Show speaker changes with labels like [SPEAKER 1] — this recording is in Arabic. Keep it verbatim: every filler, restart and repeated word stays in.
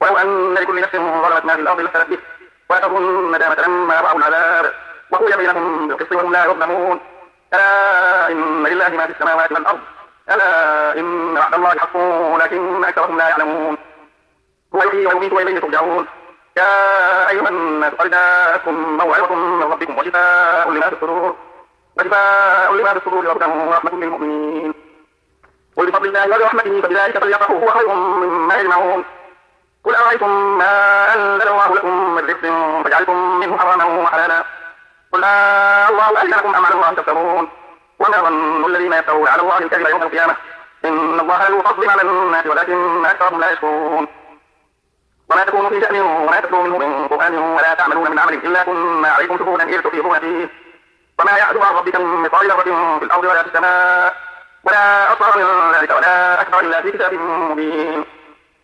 [SPEAKER 1] ولو أن لكل نفس ظلمت ما في الأرض لافتدت به وأسروا الندامة لما رأوا العذاب وقضي بينهم بالقسط وهم لا يظلمون. ألا إن لله ما في السماوات والأرض ألا إن وعد الله حق ولكن أكثرهم لا يعلمون. هو يحيي ويميت وإليه ترجعون. يا أيها الناس قد جاءتكم موعظة من ربكم وشفاء لما في الصدور وشفاء لما في الصدور وهدى ورحمة للمؤمنين. قل بفضل الله وبرحمته فبذلك فليفرحوا هو خير مما يجمعون. قل أرأيتم ما أنزل الله لكم من رزق فجعلتم منه حراما وحلالا قل الله أذن لكم أم على الله تفترون. وما ظن الذين يفترون على الله الكذب يوم القيامة إن الله له فضل على الناس ولكن أكثرهم لا يشكرون. وما تكون في شأن وما تتلو منه من قرآن ولا تعملون من عمل إلا كنا عليكم شهودا إذ تفيضون فيه وما يعزب عن ربك من مثقال ذرة في الأرض ولا في السماء ولا أصغر من ذلك ولا أكبر إلا في كتاب مبين.